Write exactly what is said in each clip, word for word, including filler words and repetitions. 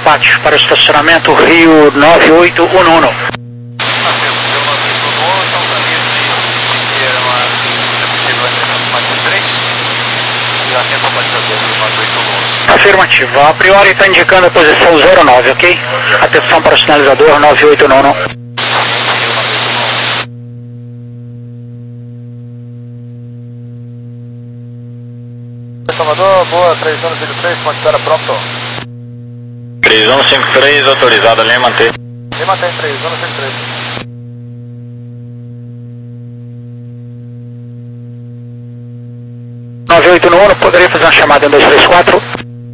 pátio para o estacionamento Rio nove oito um um. Afirmativo. A priori está indicando a posição zero nove, ok? Atenção para o sinalizador nove oito um um. Salvador, boa, três um cinco três, considera pronto. três um cinco três, autorizado, linha manter. Linha mantém, três um cinco três. nove oito um um, poderia fazer uma chamada em dois três quatro?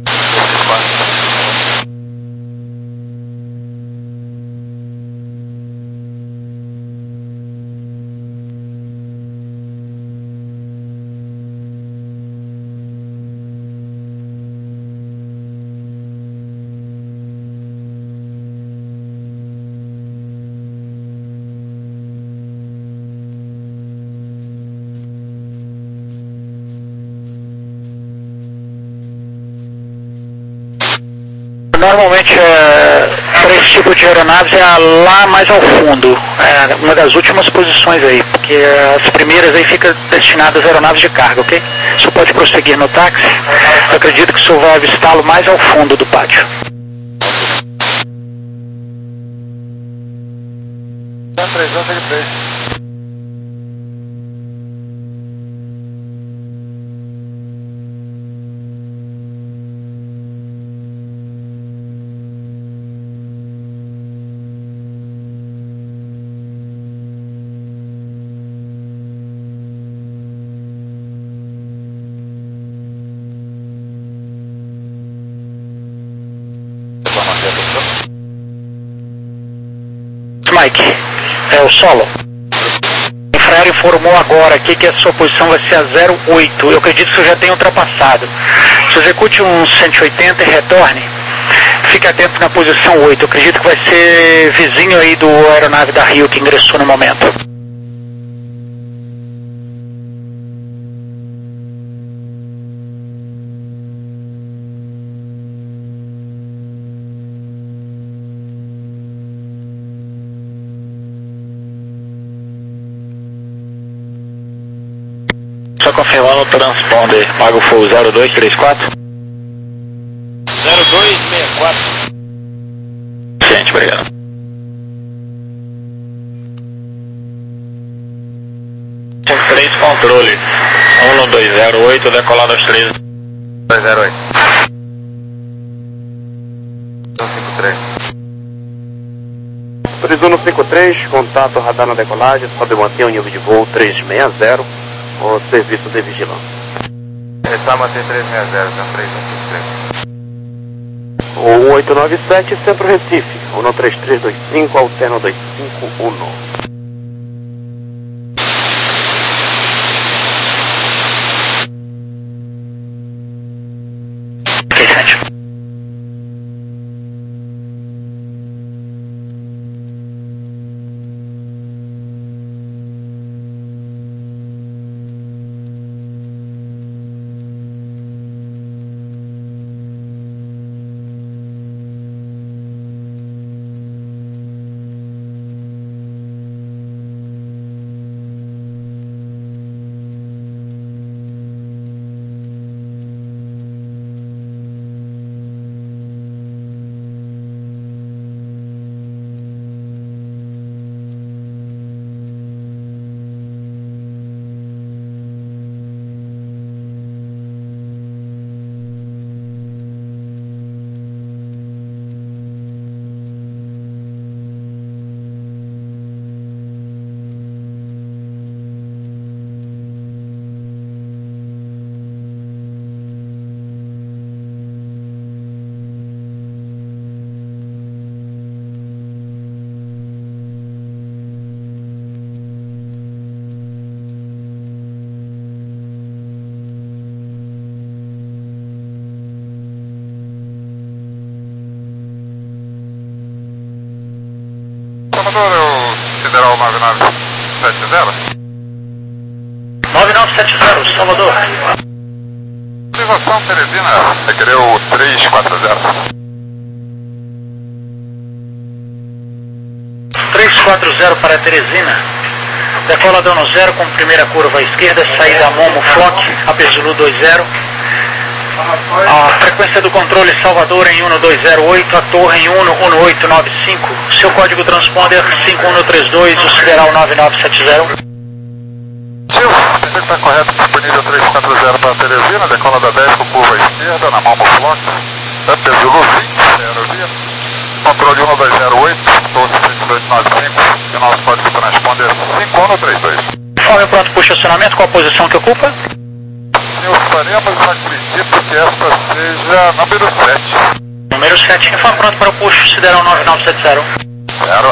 Normalmente, é, para esse tipo de aeronaves é lá mais ao fundo, é uma das últimas posições aí, porque as primeiras aí ficam destinadas a aeronaves de carga, ok? O senhor pode prosseguir no táxi, eu acredito que o senhor vai avistá-lo mais ao fundo do pátio. três um cinco três. Mike, é o solo. O Infraero informou agora aqui que a sua posição vai ser a zero oito. Eu acredito que o senhor já tenha ultrapassado. Se execute um cento e oitenta e retorne, fique atento na posição oito. Eu acredito que vai ser vizinho aí do aeronave da Rio que ingressou no momento. Só confirmando o transponder, pago full zero dois três quatro. zero dois seis quatro. Gente, obrigado. cinco três, controle. um dois zero oito, decolado aos três. dois zero oito. cinco três. três um cinco três, contato radar na decolagem, sobe e mantém o nível de voo trezentos e sessenta. O serviço de vigilância. Está manter trezentos e sessenta, já três um cinco três. O um oito nove sete, Centro Recife. um três três dois cinco, alterno dois cinco um. Salvador, o Federal nove nove sete zero? nove nove sete zero, Salvador. Privação Teresina, requereu três quatro zero. quatro zero para Teresina. Decola dano zero com primeira curva à esquerda, saída Momo Flock, Apia Zulu dois zero. A frequência do controle Salvador em um dois zero oito, a torre em um um oito nove cinco. Seu código transponder cinco um três dois, o sideral nove nove sete zero. Silvio, você está correto para o nível três quatro zero para Teresina, decola da dez com curva à esquerda, na Momo Flock, Apia Zulu vinte, aerovia. Controle um dois zero oito, torre sete dois nove cinco, e nosso código transponder cinco um três dois. Informe pronto para o estacionamento, qual a posição que ocupa? Senhor, faremos, acredito que esta seja número sete. Número sete, informe pronto para o puxo, sideral nove nove sete zero. Zero.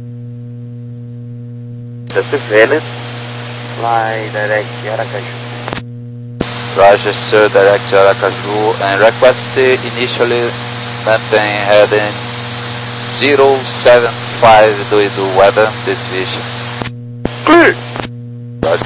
Desce Vélez, fly direct Aracaju. Roger, sir, direct Aracaju, and request initially maintain heading zero seven five due to weather deviations. Clear. Roger.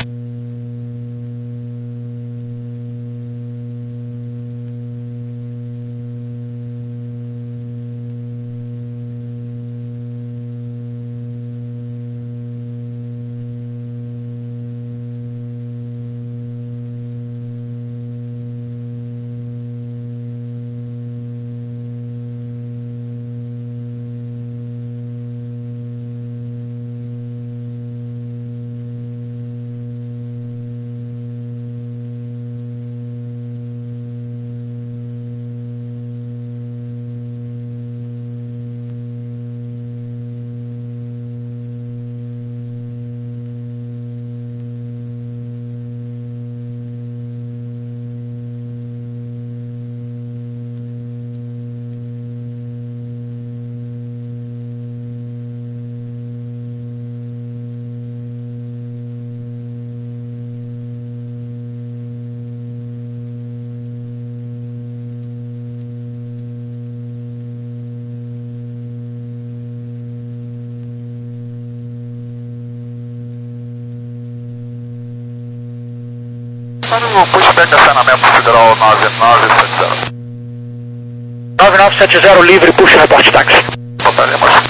Para o pushback acionamento federal nove nove sete zero. nove nove sete zero, livre, puxa, reporte táxi. Voltaremos.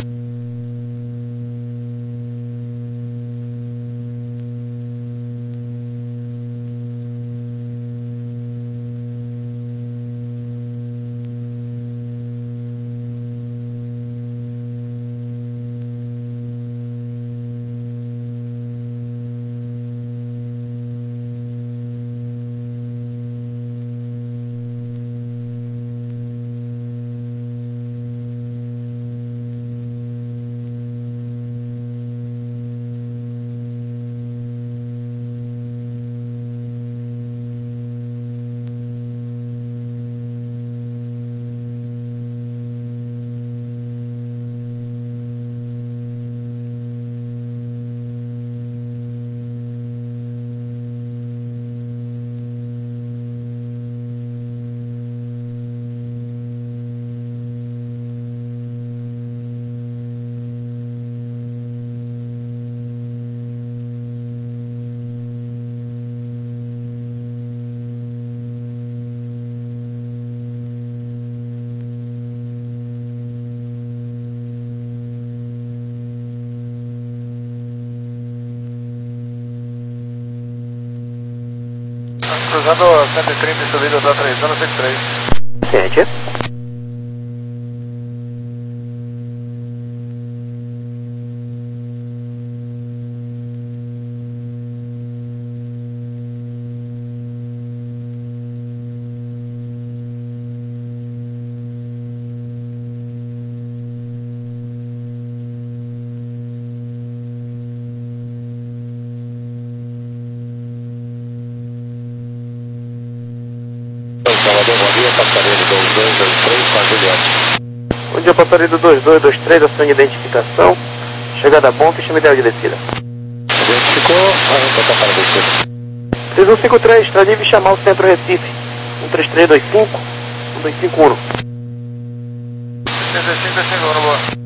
Cruzando cento e trinta e subida da três anos cento e três. Sente. Bom dia, Passaredo dois dois dois três, ação de identificação. Chegada a ponto e chama ideal de descida. Identificou, vai botar para descer. três um cinco três, está livre chamar o centro Recife. um três três dois cinco, um dois cinco um. sessenta e cinco, sessenta e um, boa.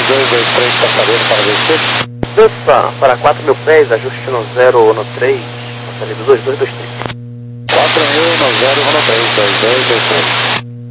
dois dois três, passageiro para V C. Desça para quatro mil pés, ajuste no zero no três, passageiro dois dois dois três. quatro mil no zero no três, dois dois dois três.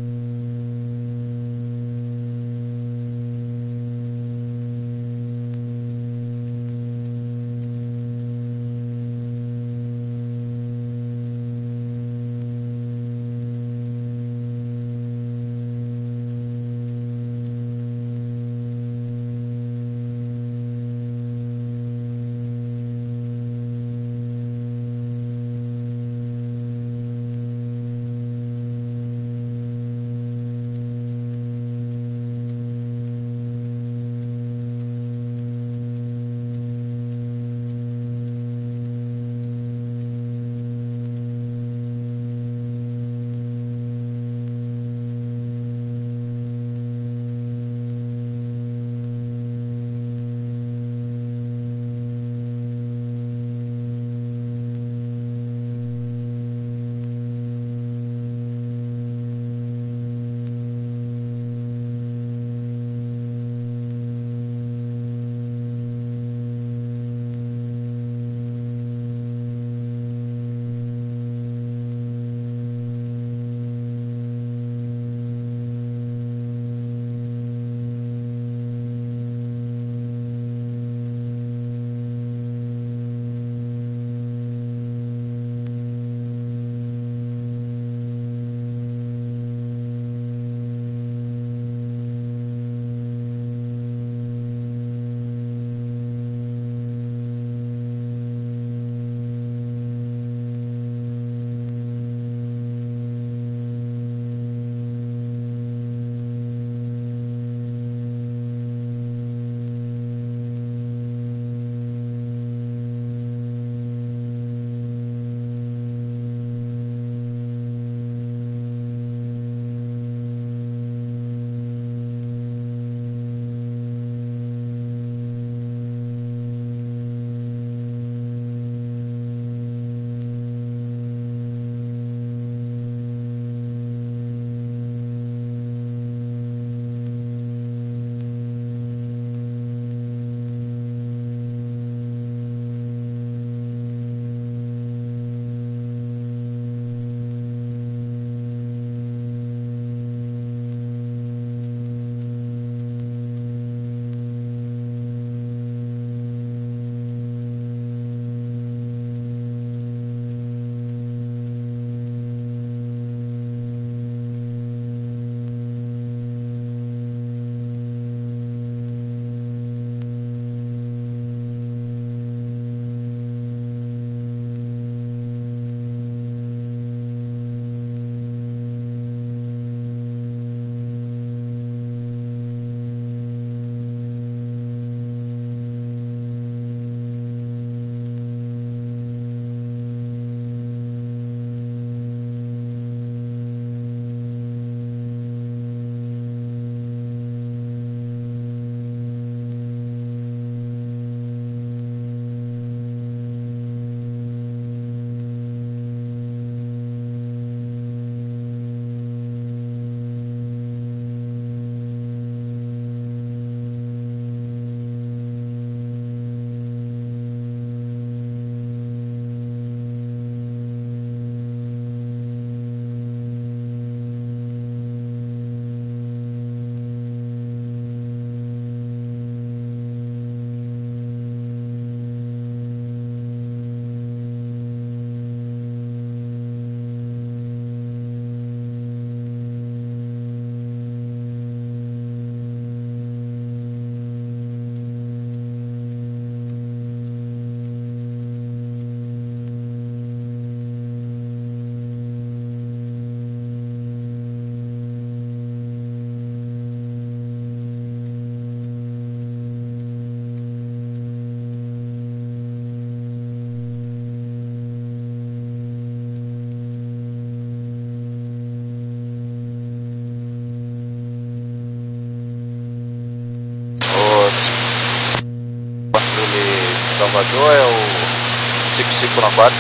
Salvador é o cinco cinco nove quatro.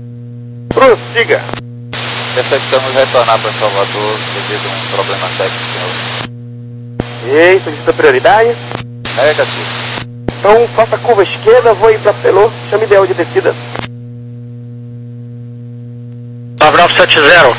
Prossiga. Necessitamos retornar para Salvador devido a um problema técnico, senhor. E aí, solicita prioridade? Negativo. Então faça a curva esquerda, vou ir para Pelô, chame ideal de descida. nove nove sete zero.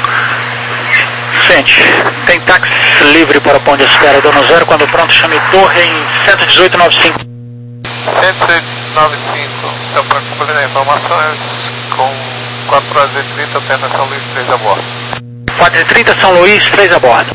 Sente, tem táxi livre para o ponto de espera, dono zero, quando pronto chame torre em cento e dezoito noventa e cinco. cento e dezoito noventa e cinco, então para complementar informações, com quatro horas e trinta, tenta São Luís, três a bordo. quatro e trinta São Luís, três a bordo.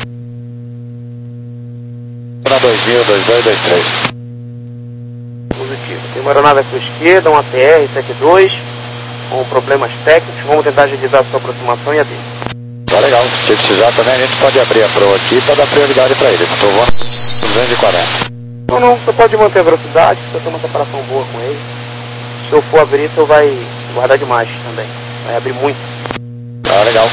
Na dois mil, dois dois dois três. Positivo. Tem uma aeronave à sua esquerda, um A T R setenta e dois, com problemas técnicos, vamos tentar agilizar a sua aproximação e a dele. Tá legal, se precisar também a gente pode abrir a Pro aqui para dar prioridade para ele. Estou voando duzentos e quarenta. Não, não, você pode manter a velocidade, você tem uma separação boa com ele. Se eu for abrir, você vai guardar demais também, vai abrir muito. Tá legal.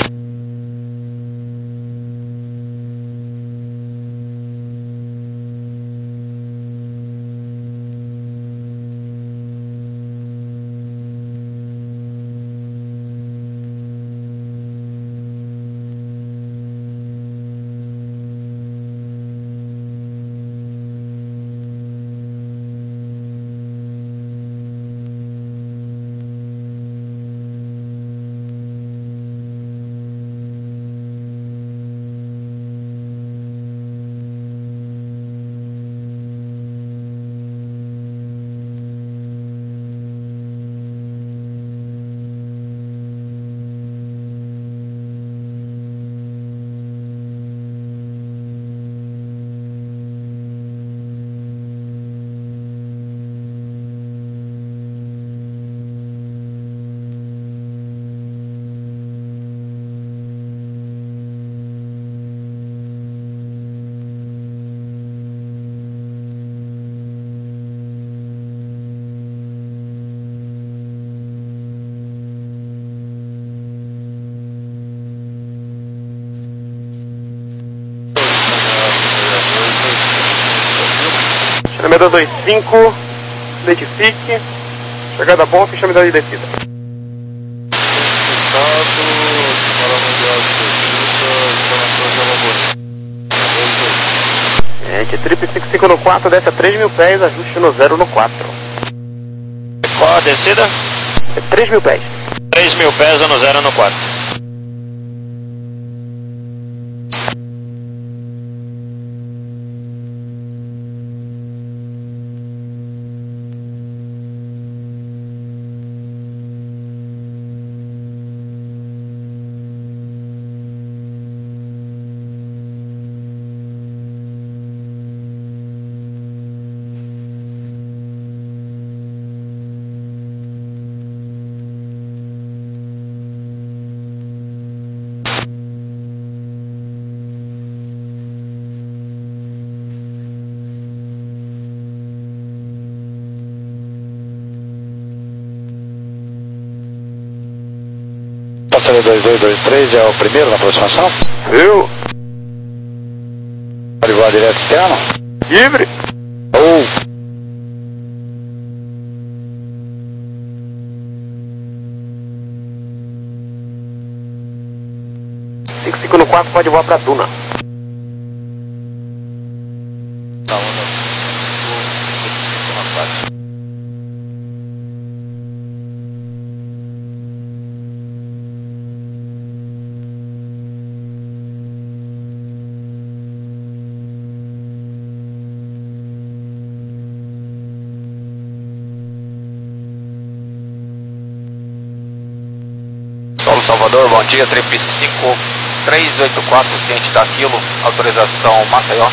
Chamada dois cinco, identifique, chegada ponta e chamada de descida. Gente, trip cinco cinco no quatro, desce a três mil pés, ajuste no zero no quatro. Qual a descida? É três mil pés. três mil pés no zero no quatro. Passageiro dois dois dois três é o primeiro na aproximação? Eu, Pode voar direto externo? livre. Ou cinco cinco no quatro, pode voar pra Duna. Solo Salvador, bom dia, trip cinco três oito quatro, ciente da quilo, autorização Maceió.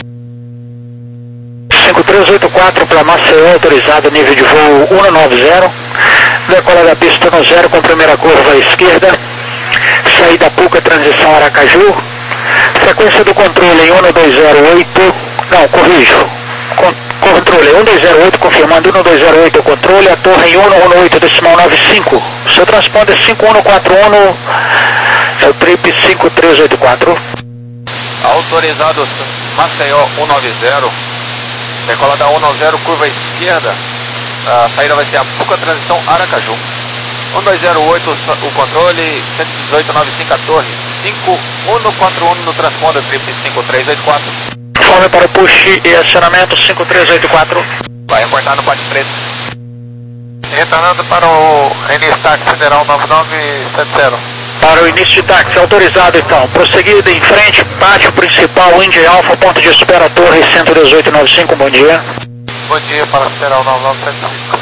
cinco três oito quatro para Maceió, autorizado nível de voo cento e noventa. Decola da pista no zero com primeira curva à esquerda. Saída Puca, transição Aracaju. Frequência do controle em cento e vinte. Não, corrijo. Con controle cento e vinte, confirmando cento e vinte o controle. A torre em cento e dezenove decimal noventa e cinco. Seu transponder cinco um quatro um. É o trip cinco três oito quatro. Autorizados Maceió cento e noventa. Decola da cento e noventa, curva esquerda. A saída vai ser a Puca, transição Aracaju. cento e zero oito o controle, cento e dezoito noventa e cinco a torre. cinco um quatro um no transponder, trip cinco três oito quatro. informe para o push e acionamento cinco três oito quatro. Vai reportar no quatro três. Retornando para o início táxi Federal nove nove sete zero. Para o início de táxi, autorizado então. Prosseguida em frente, pátio principal, Indy Alpha, ponto de espera, torre cento e dezoito noventa e cinco, bom dia. Bom dia para Federal nove nove sete cinco.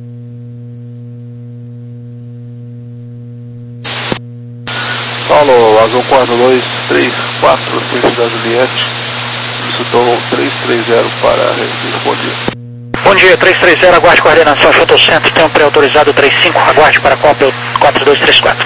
Paulo, Azul quatro dois três quatro, centro da Juliette, solicitou três três zero para Recife, bom dia. Bom dia, três três zero, aguarde coordenação Shuttle Centro, tempo pré-autorizado trinta e cinco, aguarde para cópia quatro dois três quatro.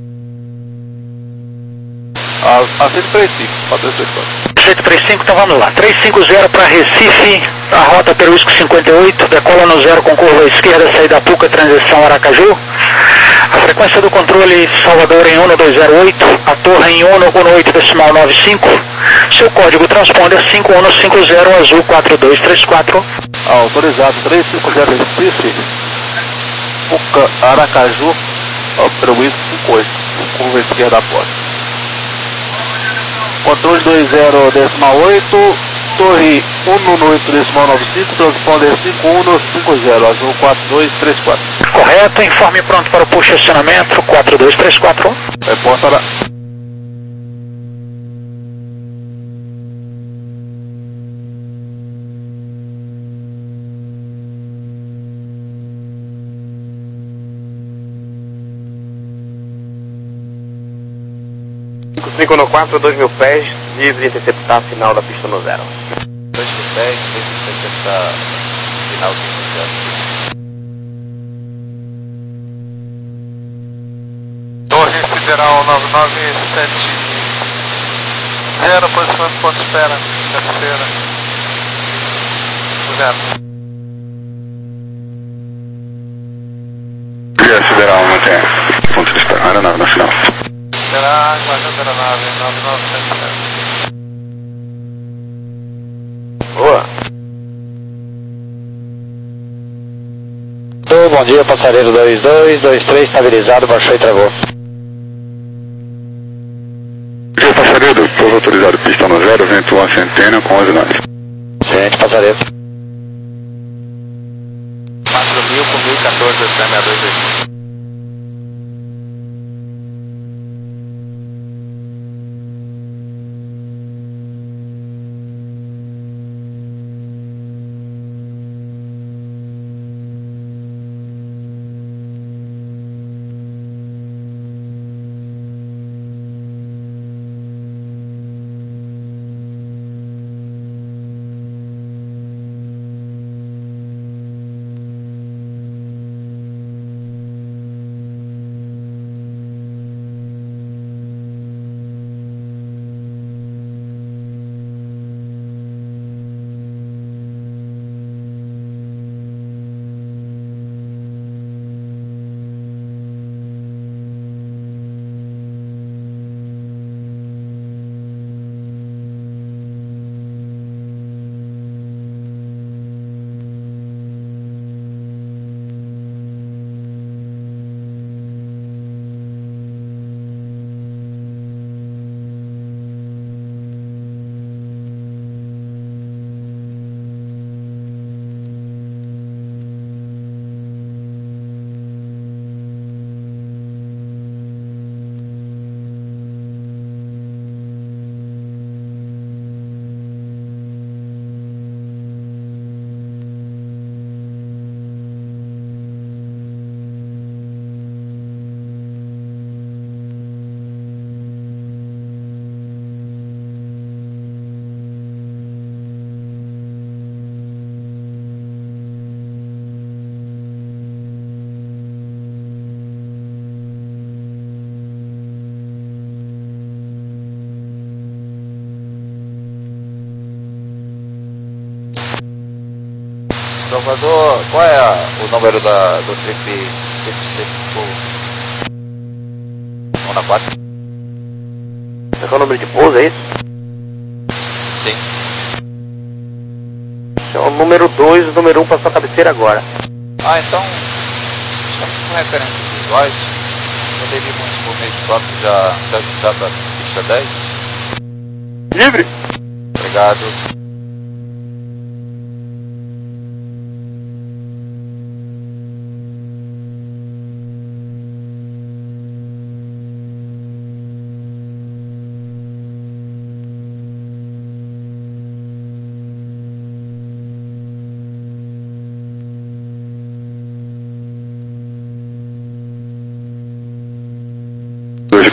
A, a cento e trinta e cinco, quatro dois três quatro. cento e trinta e cinco, então vamos lá. trezentos e cinquenta para Recife, a rota Peruísco cinquenta e oito, decola no zero com curva à esquerda, saída Puca, transição Aracaju. A frequência do controle Salvador em um dois zero oito, a torre em um um oito decimal nove cinco, seu código transponder cinco um cinco zero, azul quatro dois três quatro. Autorizado trezentos e cinquenta Recife, Puca, Aracaju, Peruísco cinquenta e oito, curva à esquerda após. Controle dois zero decimal oito, torre um um oito decimal nove cinco, transponder cinco um cinco zero, azul quatro dois três quatro. Correto, informe pronto para o push e acionamento quatro dois três quatro. Reporta lá. cinco cinco no quatro, dois mil pés, livre de interceptar final da pista no zero. dois mil pés, livre de interceptar final do zero. Torre Federal nove nove sete zero, posição de ponto de espera, terceira, zero. Via Federal, mantém ponto de espera, aeronave nacional. Será guardando a aeronave nove nove sete zero. Boa. Bom dia, passageiro dois dois dois três, estabilizado, baixou e travou. Bom dia, passageiro, pouso autorizado, pista no zero, vento uma centena com onze nós. Ciente, passageiro. quatro mil com mil e quatorze, S M A dois dois. Salvador, qual é a, o número da, do trip um na quatro? Qual é o número de pouso, é isso? Sim. Esse é o número dois, o número um passou a cabeceira agora. Ah, então, estamos com referências visuais. Poderíamos, por meio de foto, já, já ajustar para a pista dez? Livre! Obrigado.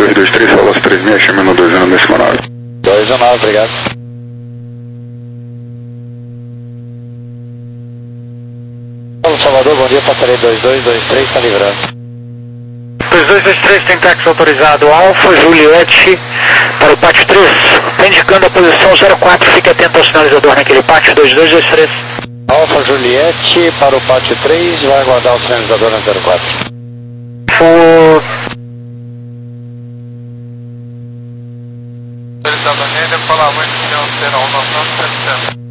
dois dois três, Solos três seis, chama no dois um décimo nove. dois um nove, obrigado. Salvador, bom dia, passarei dois dois dois três, está livrando. dois dois dois três tem táxi autorizado, Alfa Juliette para o pátio três, tá indicando a posição zero quatro, fique atento ao sinalizador naquele pátio, dois dois dois três. Alfa Juliette para o pátio três, vai aguardar o sinalizador na zero quatro. Por... Ele está dando, ele fala muito que não será um nosso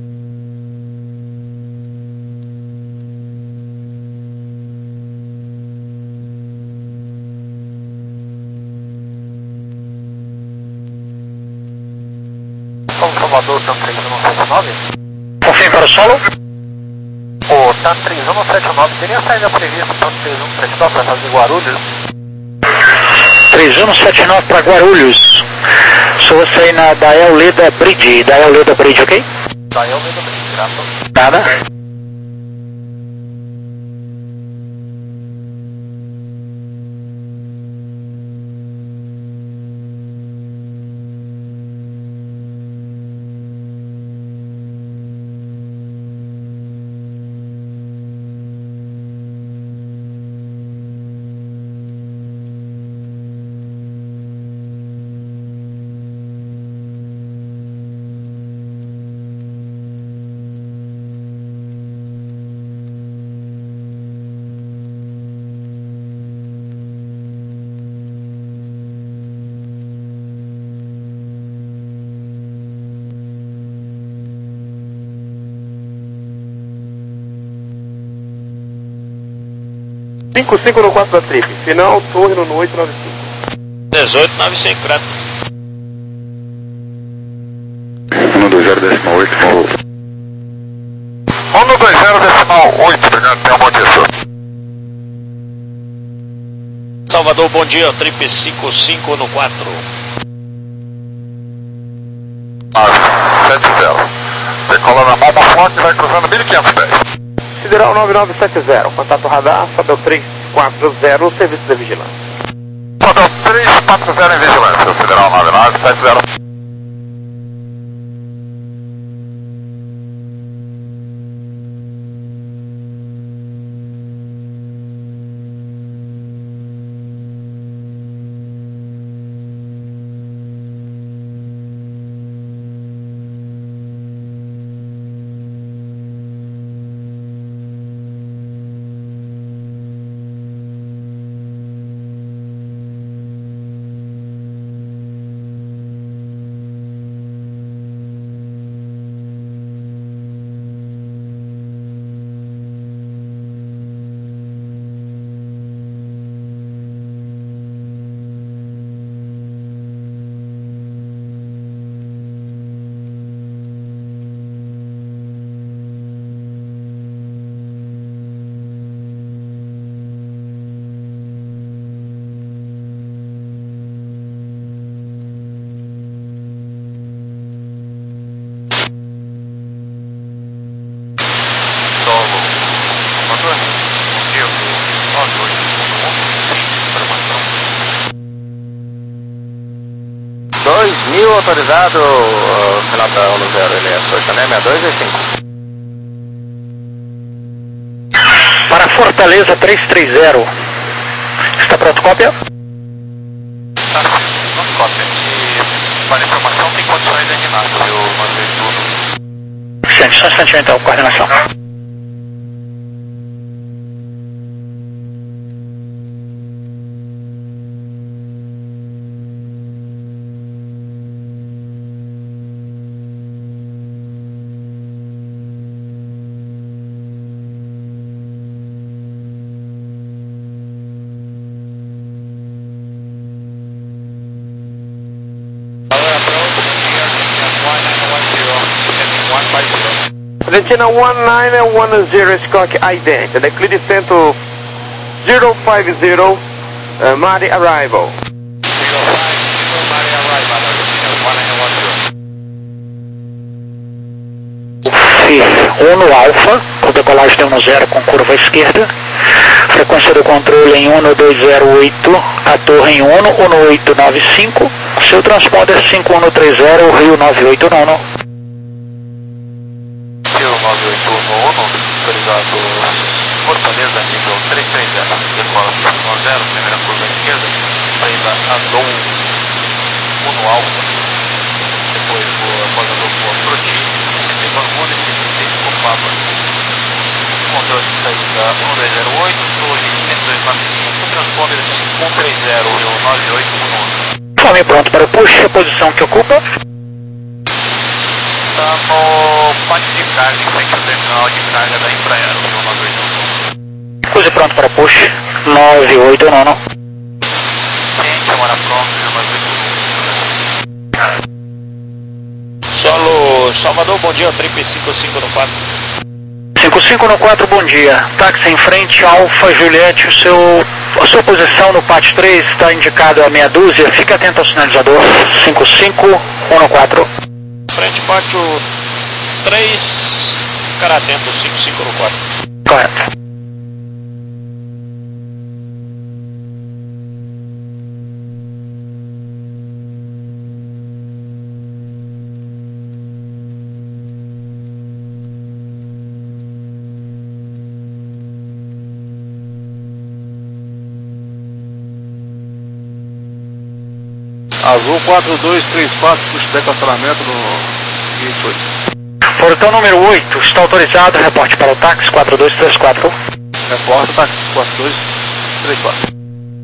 Salvador, TAM três um sete nove? Confirme para o solo? O TAM três um sete nove teria saída prevista para o três um sete nove para fazer Guarulhos? três um sete nove para Guarulhos. Só você aí na Dael Leda Bridge, Dael Leda Bridge, ok? Dael Leda Bridge, graças. Nada. cinco cinco no quatro da trip, final torre no oito nove cinco. dezoito nove cinco, grato. um dois zero décimo oito, voo. um dois zero décimo oito, obrigado, tem um bom dia, senhor. Salvador, bom dia, trip cinco cinco no quatro. nove sete zero. Decola na Malma Flock e vai cruzando mil e quinhentos pés. Sideral nove nove sete zero, contato radar, Fabel três quatro zero, serviço de vigilância. Fabel três quatro zero em vigilância, Sideral nove nove sete zero. dois mil autorizado, uh, final da um zero, ele é Soixané sessenta e dois e cinco. Para Fortaleza três três zero. Está pronto, cópia? Tá, pronto, cópia. E para informação tem condições de Renato, eu mandei tudo. Gente, só um instantinho então, coordenação. Argentina one nine one zero Scott ident, decline descent to zero five zero, uh, Mari arrival. zero five zero Mari arrival, Argentina one nine one zero. Uno Alfa, com decolagem de um zero com curva esquerda, frequência sequência do controle em um dois zero oito, a torre em um um oito nove cinco, seu transponder cinco um três zero, Rio nove oito nove. Rio nove oito nove, autorizado Fortaleza, nível três três zero, decola pista zero, primeira curva à esquerda, saída a Dom Uno Alfa, depois após a Dom Proti, Esteban Muniz, Esteban Papa, controle de saída um dois zero oito, torre cento e dois nove cinco, transponder cinco um três zero, Rio nove oito nove. Fome pronto para o push, a posição que ocupa? Está no pátio de carga, em frente ao terminal de carga da Embraer, Rio nove oito nove. Cruze pronto para push, nove oito nove. Ciente, hora pronto, Rio nove oito nove. Solo Salvador, bom dia, trip cinco cinco no quatro. cinco cinco no quatro, bom dia. Táxi em frente, Alfa Juliette, o seu, a sua posição no pátio três está indicado a meia dúzia, fique atento ao sinalizador. cinco cinco um quatro. Frente pátio três, ficar atento, cinco cinco no quatro. Correto. Azul quatro dois três quatro, puxa de estacionamento no vinte e oito. Portão número oito, está autorizado, reporte para o táxi quatro dois três quatro. Reporta, táxi quatro dois três quatro.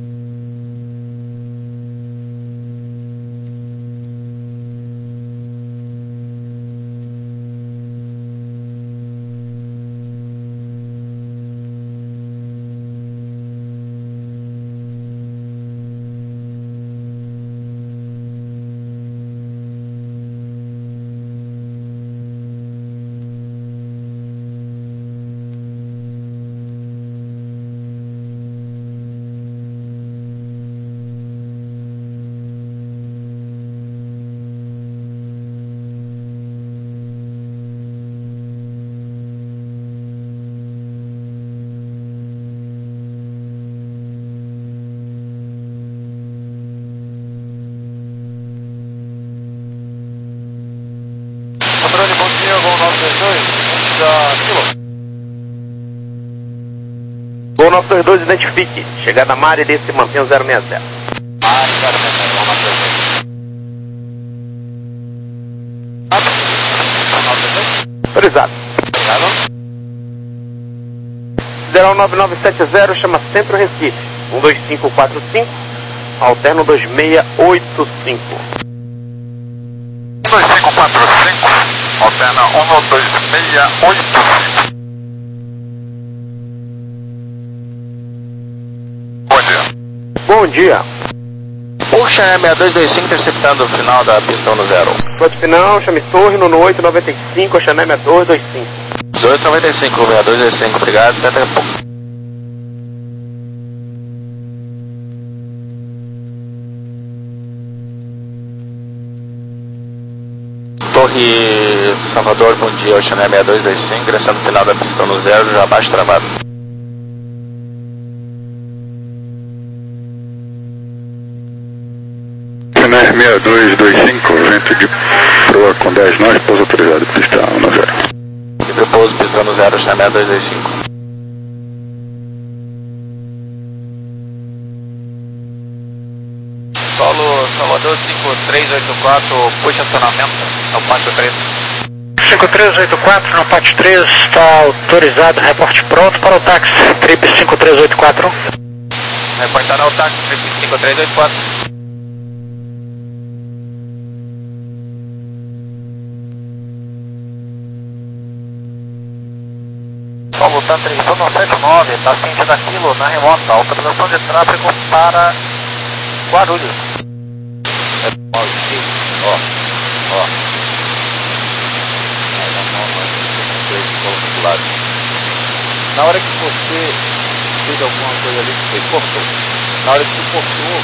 Gol nove dois dois, identifique. Chegada Mari, desse mantém o zero seis zero. Mari, zero seis zero, nove dois dois. Autorizado. zero nove nove sete zero, chama Centro Recife. um dois cinco quatro cinco, alterno dois seis oito cinco. um dois cinco quatro cinco, alterna um dois seis oito cinco. Bom dia. Bom dia. Puxa é seis dois dois cinco, interceptando o final da pista um zero. Pode final, chame Torre no oito nove cinco, Xané seis dois dois cinco. dois noventa e cinco, seis dois dois cinco, obrigado, até daqui a pouco. Torre Salvador, bom dia, o Xané seis dois dois cinco, ingressando no final da pista no zero, já abaixo travado. Xané seis dois dois cinco, vento de proa com dez nós, pouso autorizado, pista um zero. Livre pouso, pista no zero, Xané seis dois dois cinco. Solo Salvador cinco três oito quatro, puxa acionamento no pátio três. cinco três oito quatro no pátio três, está autorizado, reporte pronto para o táxi, trip cinco três oito quatro. Reportar ao táxi, trip cinco três oito quatro. Solo Tantra um sete nove, está sentindo aquilo na remota, autorização de tráfego para Guarulhos. Ó, ó, ó. Aí na mão, do lado. Na hora que você fez alguma coisa ali que você cortou, na hora que você cortou,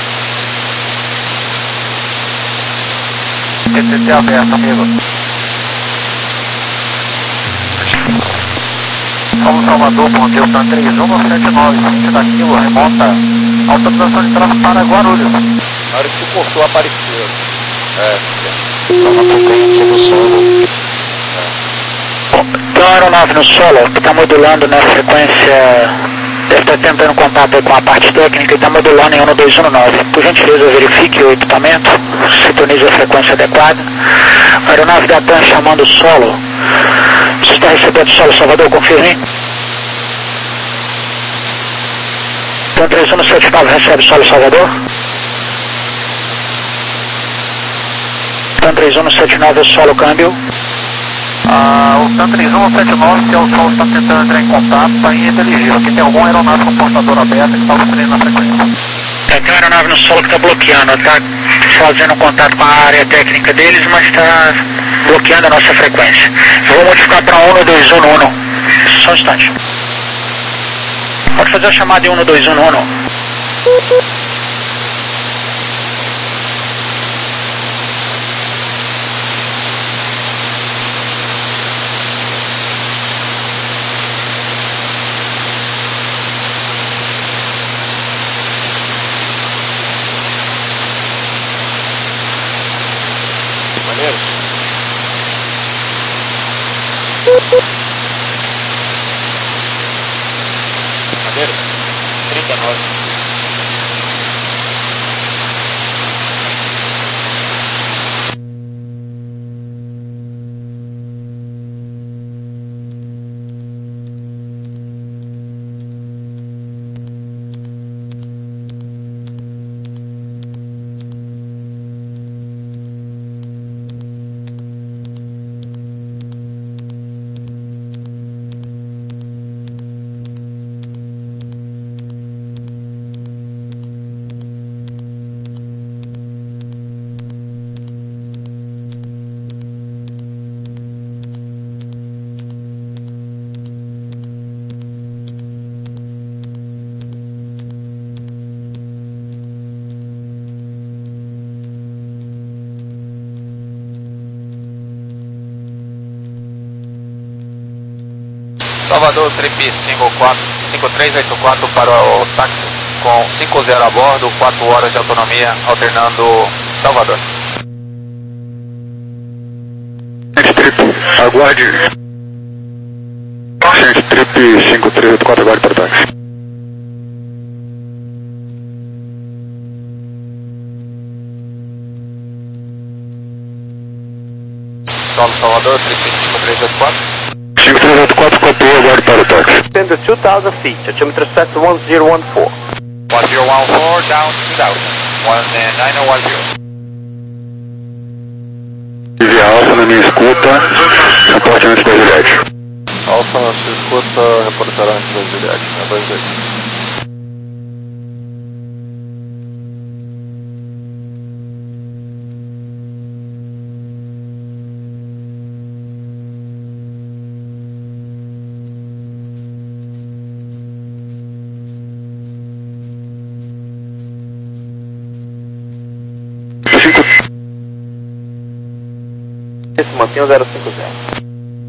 T T aberto, amigo. Solo Salvador, bom dia, Tan três um um sete nove, vinte da Kilo, remonta, autorização de tráfego para Guarulhos. Na hora que tu cortou, apareceu. É, Estava potente no solo. Tem uma aeronave no solo que está modulando na frequência, deve estar tentando contato com a parte técnica e está modulando em um dois um nove. Por gentileza, verifique o equipamento, sintonize a frequência adequada. A aeronave da TAM chamando o solo. Você está recebendo o solo, Salvador? Confirme. TAM três um sete nove recebe o solo, Salvador. TAM três um sete nove, o solo, câmbio. Ah, o Tan três um sete nove, que é o solo, está tentando entrar em contato, está ininteligível. Aqui tem alguma aeronave com portador aberto que está ofendendo na frequência. É, tem uma aeronave no solo que está bloqueando, está fazendo contato com a área técnica deles, mas está bloqueando a nossa frequência. Eu vou modificar para um dois um um. Só um instante. Pode fazer a chamada em um dois um um. Maneiro? Maneiro? trinta e nove. Salvador, Trip cinco três oito quatro para o táxi com cinco zero a bordo, quatro horas de autonomia, alternando Salvador. Trip, aguarde. Gente, Trip cinco três oito quatro, aguarde para o táxi. Solo Salvador, Trip cinco três oito quatro. cinco três oito quatro, copiou, aguarde para o táxi. Descendo two thousand feet, altimeter set one zero one four. one zero one four, down two thousand, one nine one zero. Tive Alfa na minha escuta, reporte antes da Juliette. Alfa na sua escuta, reportará antes da Juliette, né? dois dois. Esse mantenha o zero cinco zero.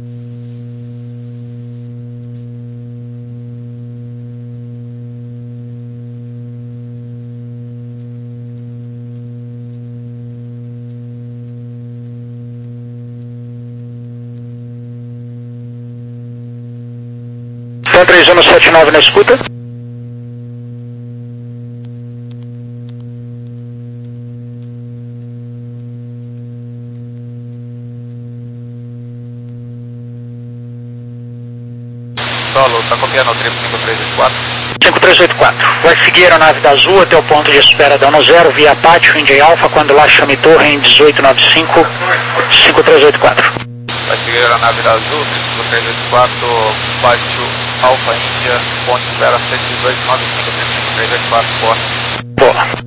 TAM três um sete nove na escuta. Solo, está copiando o Trip cinco três oito quatro. cinco três oito quatro. Vai seguir a aeronave da Azul até o ponto de espera da um zero via Pátio, Indy Alpha, quando lá chame torre em dezoito nove cinco, cinco três oito quatro. Vai seguir a nave da Azul, Trip cinco três oito quatro, Pátio Alfa Índia, ponto de espera cento e dezoito nove cinco, Trip cinco três oito quatro, boa. Boa.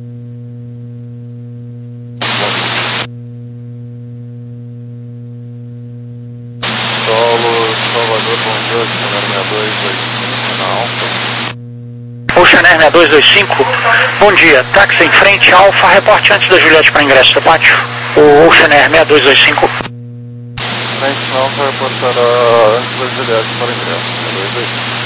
Solo, Salvador, bom dia, Oceaner seis dois dois cinco na Alfa. Oceaner seis dois dois cinco, bom dia, táxi em frente, Alfa, reporte antes da Juliette para ingresso do pátio. O Oceaner seis dois dois cinco. frente não vai reportar a antes da Juliette para ingresso. Beleza?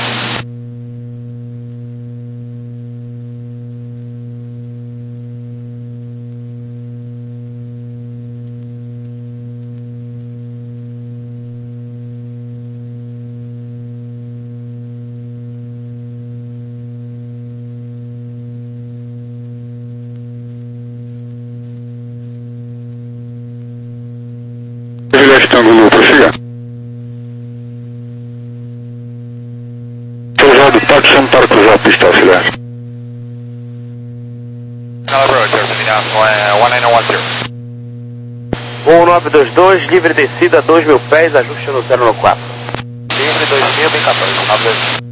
Retângulo, prossiga. Autorizado Paxson para cruzar a pista auxiliar. um nove dois dois, livre descida, dois mil pés, ajuste no zero no quatro. Livre dois mil, bem quatorze.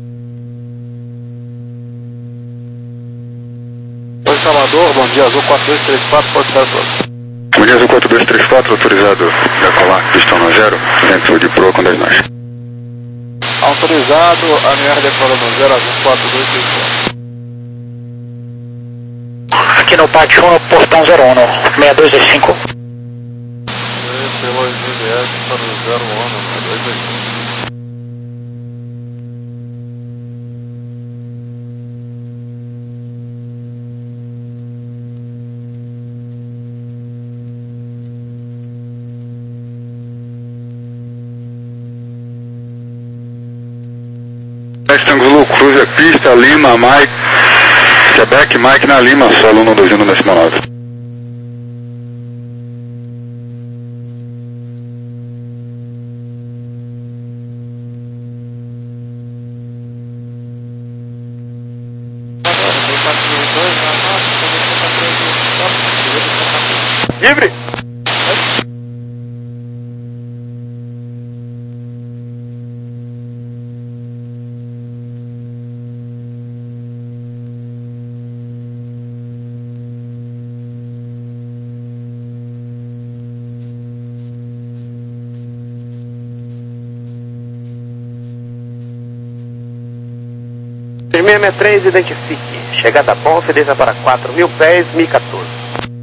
Oi, Salvador, bom dia, Azul quatro dois três quatro, pode dar todos. Bom dia, Azul quatro dois três quatro, autorizado decolar, pistão no zero, vento de proa com dez nós. Autorizado, a M R decola no zero, Azul quatro dois três quatro. Aqui no pátio um, no portão zero um, seis dois dois cinco. Pela Juliette para o zero um, seis dois dois cinco. Retângulo, cruze a pista, Lima, Mike, Quebec, Mike na Lima, solo um dois um décimo nove. Livre! seis seis seis três, identifique. Chegada a Ponce, desça para quatro mil pés, mil e quatorze.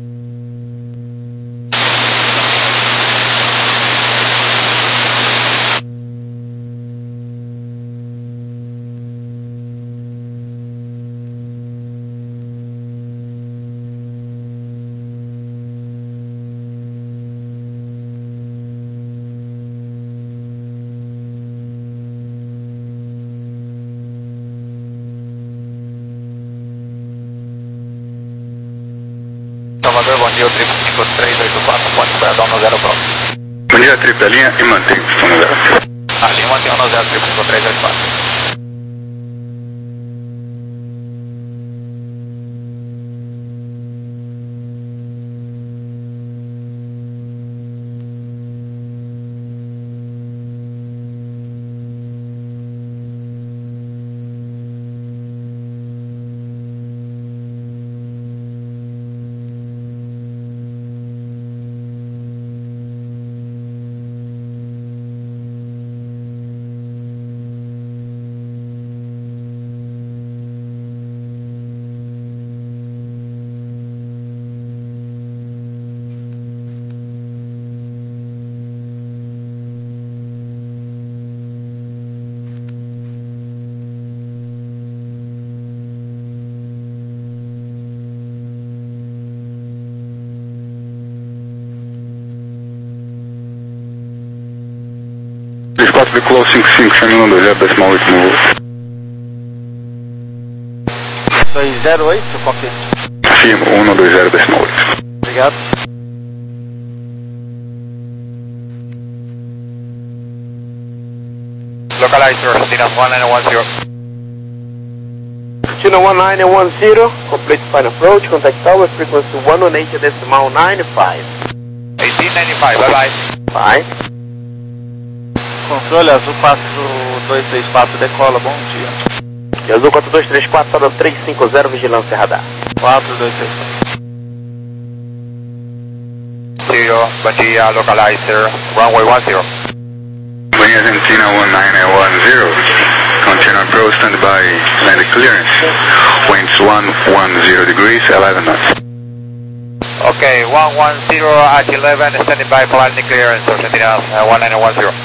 Salvador, bom dia, o trip cinco três oito quatro, pode esperar dar um no zero próximo. Bom dia, trip a linha e mantém pistão no zero. A linha mantém um no zero, trip cinco três oito quatro. três quatro decolou cinco cinco, chame um dois zero, decimal oito no voo. dois zero oito, qualquer. Firmo, um dois zero, decimal oito. Obrigado. Localizer, Tina one nine one zero. Tina one nine one zero, complete final approach, contact tower, frequency one one eight decimal nine five. eighteen ninety-five, bye bye. Bye. Controle Azul quatro dois três quatro, decola, bom dia. E Azul quatro dois três quatro, para três cinco zero, vigilância radar. quatro dois três quatro. Zero, bom dia, localizer, runway one zero. Bom dia, Argentina one nine one zero, continue approach, standby, landing clearance, winds one one zero degrees, eleven knots. Ok, one one zero at eleven, standing by for landing clearance, Argentina, uh, one nine one zero.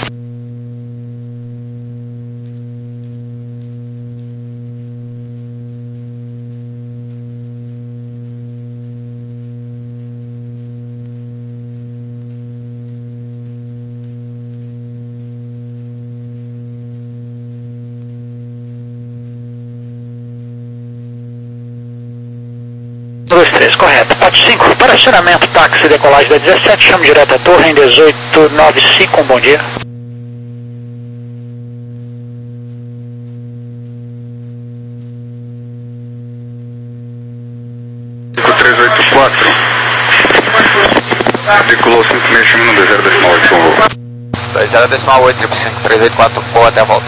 dois três, correto. Pat cinco, para acionamento, táxi, decolagem da dezessete, chamo direto à torre em dezoito nove cinco, um bom dia. cinco três oito quatro. Decolou cinco seis cinco no dois zero decimal oito, por favor. dois zero decimal oito, cinco cinco três oito quatro, boa, até a volta.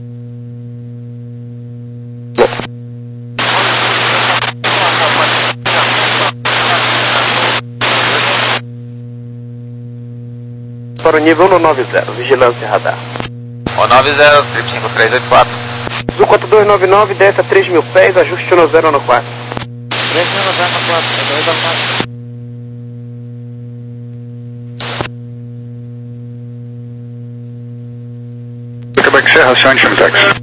Para o nível um nove zero, vigilância radar. um nove zero, cinco cinco três oito quatro. Azul quatro dois nove nove, desce a três mil pés, ajuste um zero no quatro. três mil zero no quatro, é dois zero quatro. Quebec Serra, acione, chame táxi.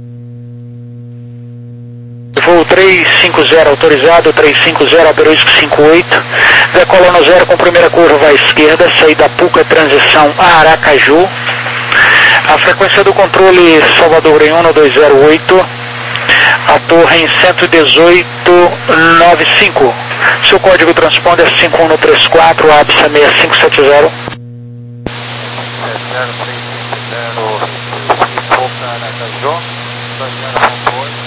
Voo três cinco zero autorizado, três cinco zero, asterisco cinco oito, decola no zero com primeira curva à esquerda, saída Puca, transição a Aracaju. A frequência do controle Salvador em um dois zero oito, a torre em cento e dezoito nove cinco. Seu código transponder é cinco um três quatro, A B S A seis cinco sete zero. zero três cinco zero, Puca, Aracaju, dois zero ponto oito,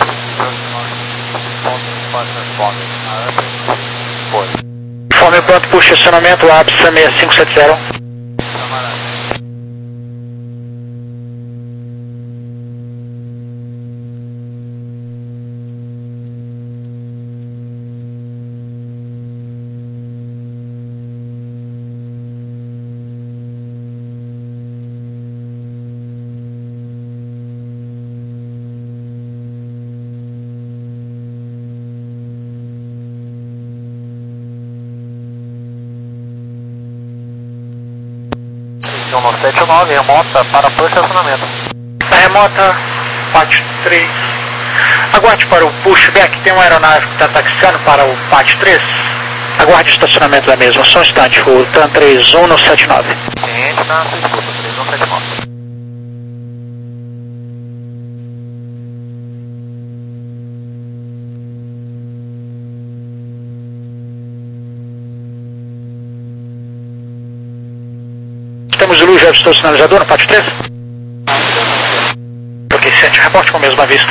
Informe o ponto por estacionamento, A B S A seis cinco sete zero. um sete nove, remota para o estacionamento. A remota, Pat três. Aguarde para o pushback, tem uma aeronave que está taxiando para o Pat três. Aguarde o estacionamento da mesma, só um instante, o TAN três um no sete nove. Cliente na sua escuta, três um sete nove. Temos luz já do sinalizador no Pat três? Ok, sete, reporte com a mesma vista.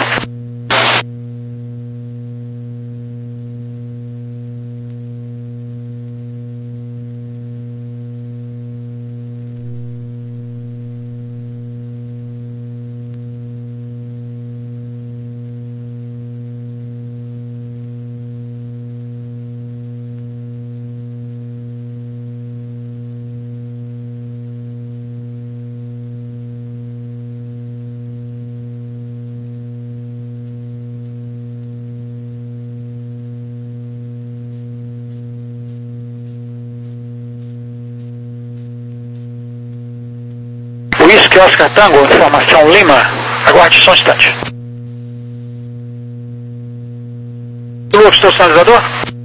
Whisky Oscar Tango, informação Lima, aguarde só um instante. Lua, estou sinalizador?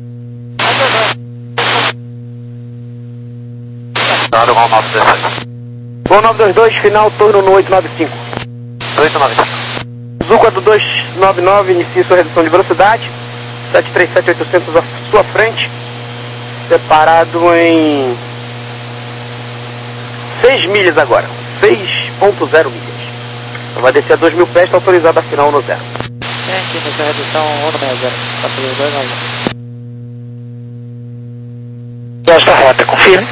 Dado com nove dois dois. Gol nove dois dois, final, turno no oito nove cinco. oito nove cinco. Azul quatro dois nove nove, inicie sua redução de velocidade. sete três sete oitocentos à sua frente. Separado em seis milhas agora. seis ponto zero milhas. Vai descer a dois mil pés, está autorizado a final no zero. É, aqui nessa redução um seis zero. Está fazendo dois nove. Nossa rota, confirme.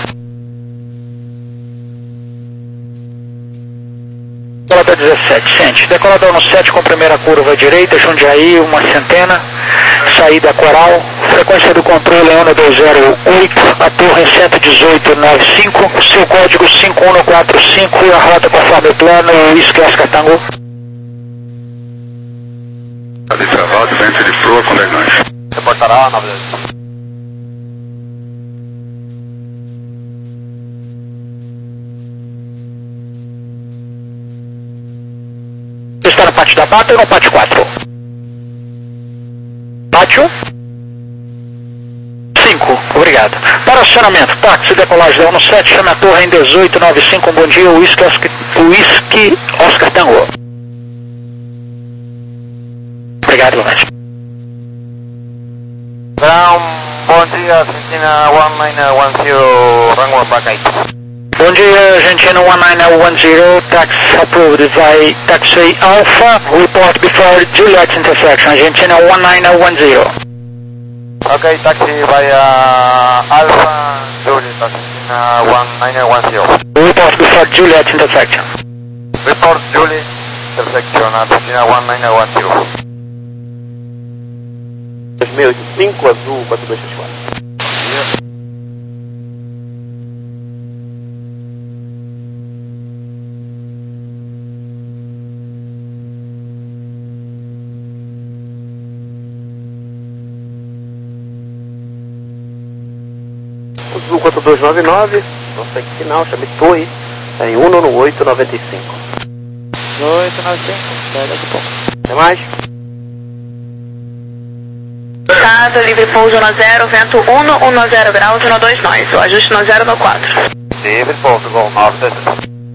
Decolada dezessete, sente. Decolador no sete com primeira curva à direita, Jundiaí, uma centena. Saída Coral. Frequência do controle é um dois zero oito, a torre cento e dezoito nove cinco, seu código cinco um quatro cinco, a rota conforme o plano, Whisky Oscar Tango. Está destravado, vento de proa com dez nós. Reportará nove dois. pátio da Bata ou no pátio quatro? Pátio cinco, obrigado. Para acionamento, táxi, decolagem da sete, chame a torre em dezoito noventa e cinco, bom dia, Whisky Oscar, Whisky Oscar Tango. Obrigado, Lomete. Ground, bom dia, Argentina one nine one zero, Rango Bacay. Bom dia, Argentina one nine one zero, taxi approved by taxi Alpha, report before Juliet intersection, Argentina one nine one zero. Ok, taxi via Alpha, Juliet, Argentina one nine one zero. Report before Juliet intersection. Report Juliet intersection, Argentina one nine one zero. dois mil e oitenta e cinco, azul quatro dois três quatro. Azul quatro dois nove nove, nossa final, chame Toei, está em um no oito noventa e cinco. oito nove cinco, sai daqui a pouco. Até mais. Casa, livre pouso no zero, vento um no um zero graus, no dois nós, o ajuste no zero no quatro. Livre pouso, gol nove dois dois.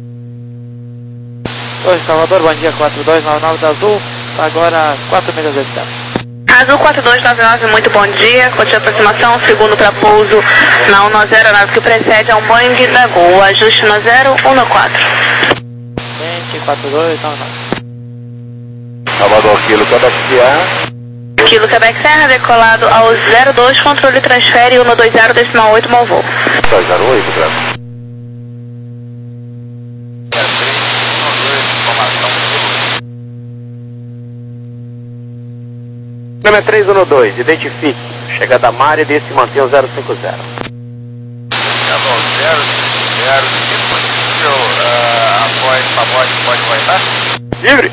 Oi, Salvador, bom dia, quatro dois nove nove da Azul, agora quatro milhas de distância. Azul quatro dois nove nove, muito bom dia, conta de aproximação, segundo para pouso na um zero nove que precede é um Boeing da Gol, ajuste no zero, um no quatro. Gente, quatro dois nove nove. Salvador, Kilo, Quebec Sierra. Kilo Quebec Serra, decolado ao zero dois, controle transfere um dois zero, decimal oito, mau voo. dois zero oito, graças. Número três um dois, identifique. Chegada a Mari, desse mantém o zero cinco zero. zero cinco zero, disponível, após Pabode, pode voltar? Livre.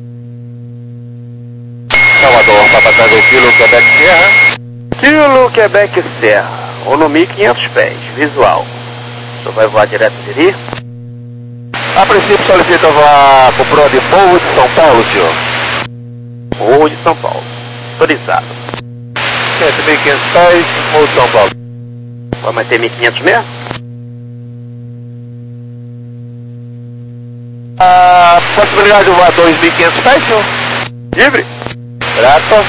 Salvador, Papagaio Kilo, Quebec Serra. Kilo, Quebec Serra. Ou no mil e quinhentos pés, visual. O senhor vai voar direto de Iri? A princípio solicita voar pro Pro de Povo de São Paulo, senhor. Povo de São Paulo. Autorizado. mil e quinhentos pés, Povo de São Paulo. Vai manter mil e quinhentos mesmo? Ah, possibilidade de voar dois mil e quinhentos pés, senhor? Livre. Grato.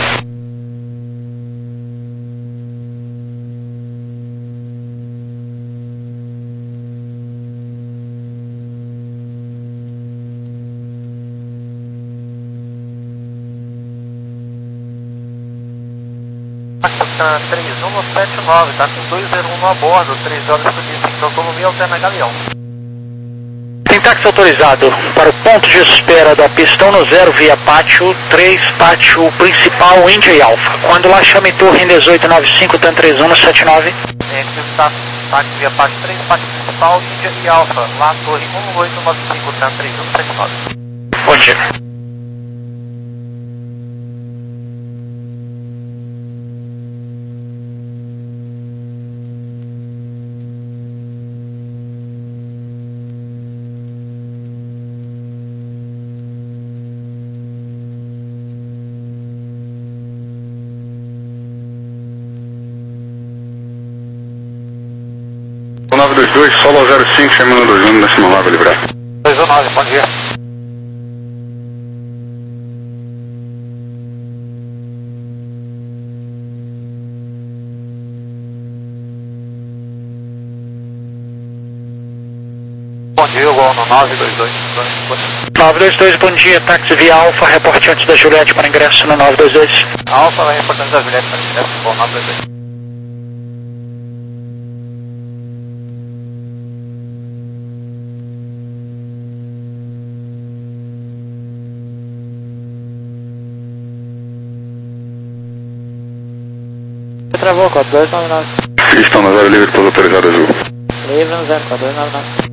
Tá três um sete nove, tá com dois zero um a bordo, três horas por dia, cinco autonomia, alterna Galeão. Tem táxi autorizado para o ponto de espera da pista no zero via pátio três, pátio principal Índia e Alfa. Quando lá chame torre em dezoito noventa e cinco, TAM três um sete nove. É, que está táxi via pátio três, pátio principal Índia e Alfa, lá torre um oito nove cinco, TAM três um sete nove. Bom dia. nove dois dois, solo zero cinco, chamando dois um, décimo nove, liberar. dois um nove, bom dia. Bom dia, igual no nove dois dois. nove dois dois, bom dia, táxi via Alfa, reporte antes da Juliette para ingresso no nove dois dois. Alfa, vai reportando da Juliette para ingresso, igual nove dois dois. Travou, quatro dois nove nove. Estão no zero livre, pouso autorizado azul. Livre no zero, quatro dois nove nove.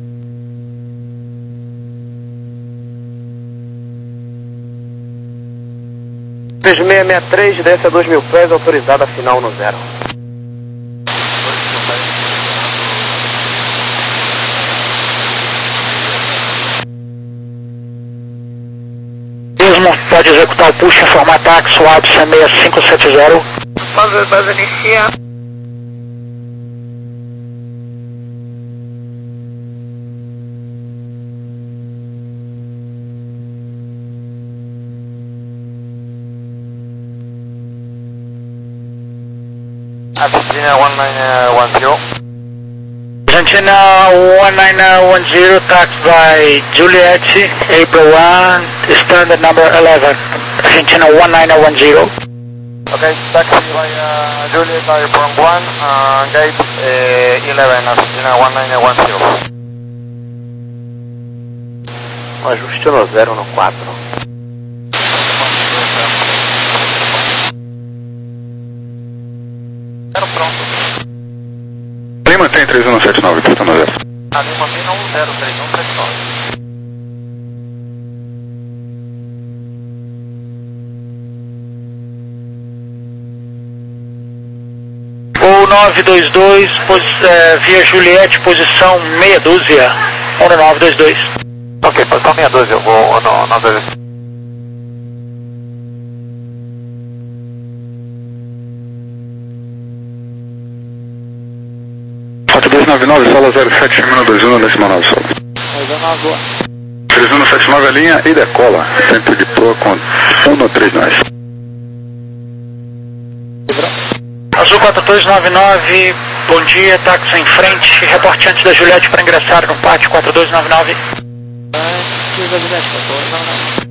três seis seis três, desce a dois mil pés, autorizada final no zero. Pode executar o push, informar táxi, o A B C seis cinco sete zero. Pode base iniciar. Argentina one nine one zero. Argentina one nine one zero, taxi by Juliet, April one, standard number eleven. Argentina one nine one zero. Okay, taxi by uh, Juliet by from one, uh, gate uh, eleven, Argentina one nine one zero. Um ajuste no zero no quatro. Zero pronto. Lima tem três um sete nove, pista no zero. A Lima Mina um zero três um sete nove. Ou nove dois dois, posi é, via Juliette, posição meia dúzia. Ou no nove dois dois. Ok, posição meia dúzia, eu vou no nove dois dois. quatro dois nove nove, sala zero sete, Mina dois um, decimal nove, solo. três um sete nove, a linha e decola. Tempo de proa com um três nove. Azul quatro dois nove nove, bom dia, táxi em frente, reporte antes da Juliette para ingressar no pátio quatro dois nove nove. Antes da Juliette, quatro dois nove nove.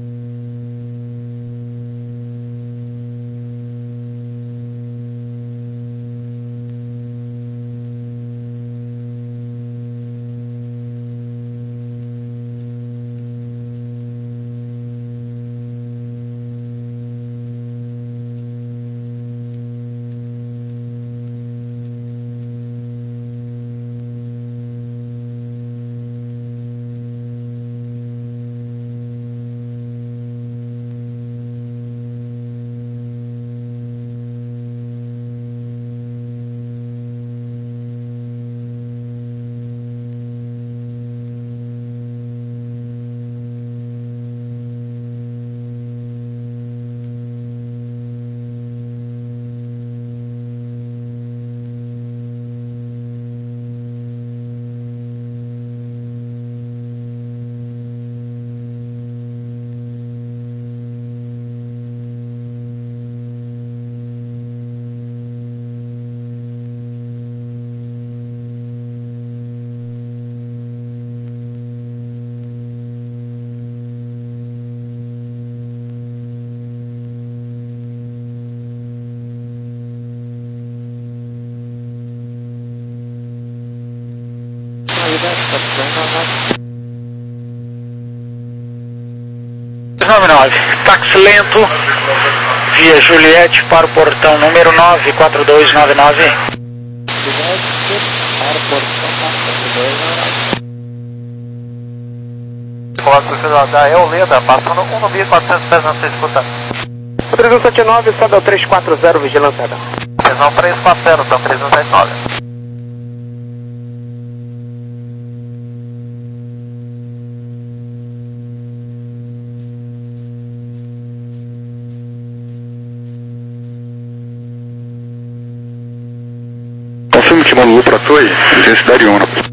nove nove, táxi lento, via Juliette para o portão número nove quatro dois nove nove. Juliette para o portão quatro dois nove nove. Coloca da Euleda, passando um no mil quatrocentos pés, não sei escutar. três um sete nove, Sadel três quatro zero, vigilância. Precisão três quatro zero, então três um sete nove. Confirma o timão do Lula para Torre, intensidade um.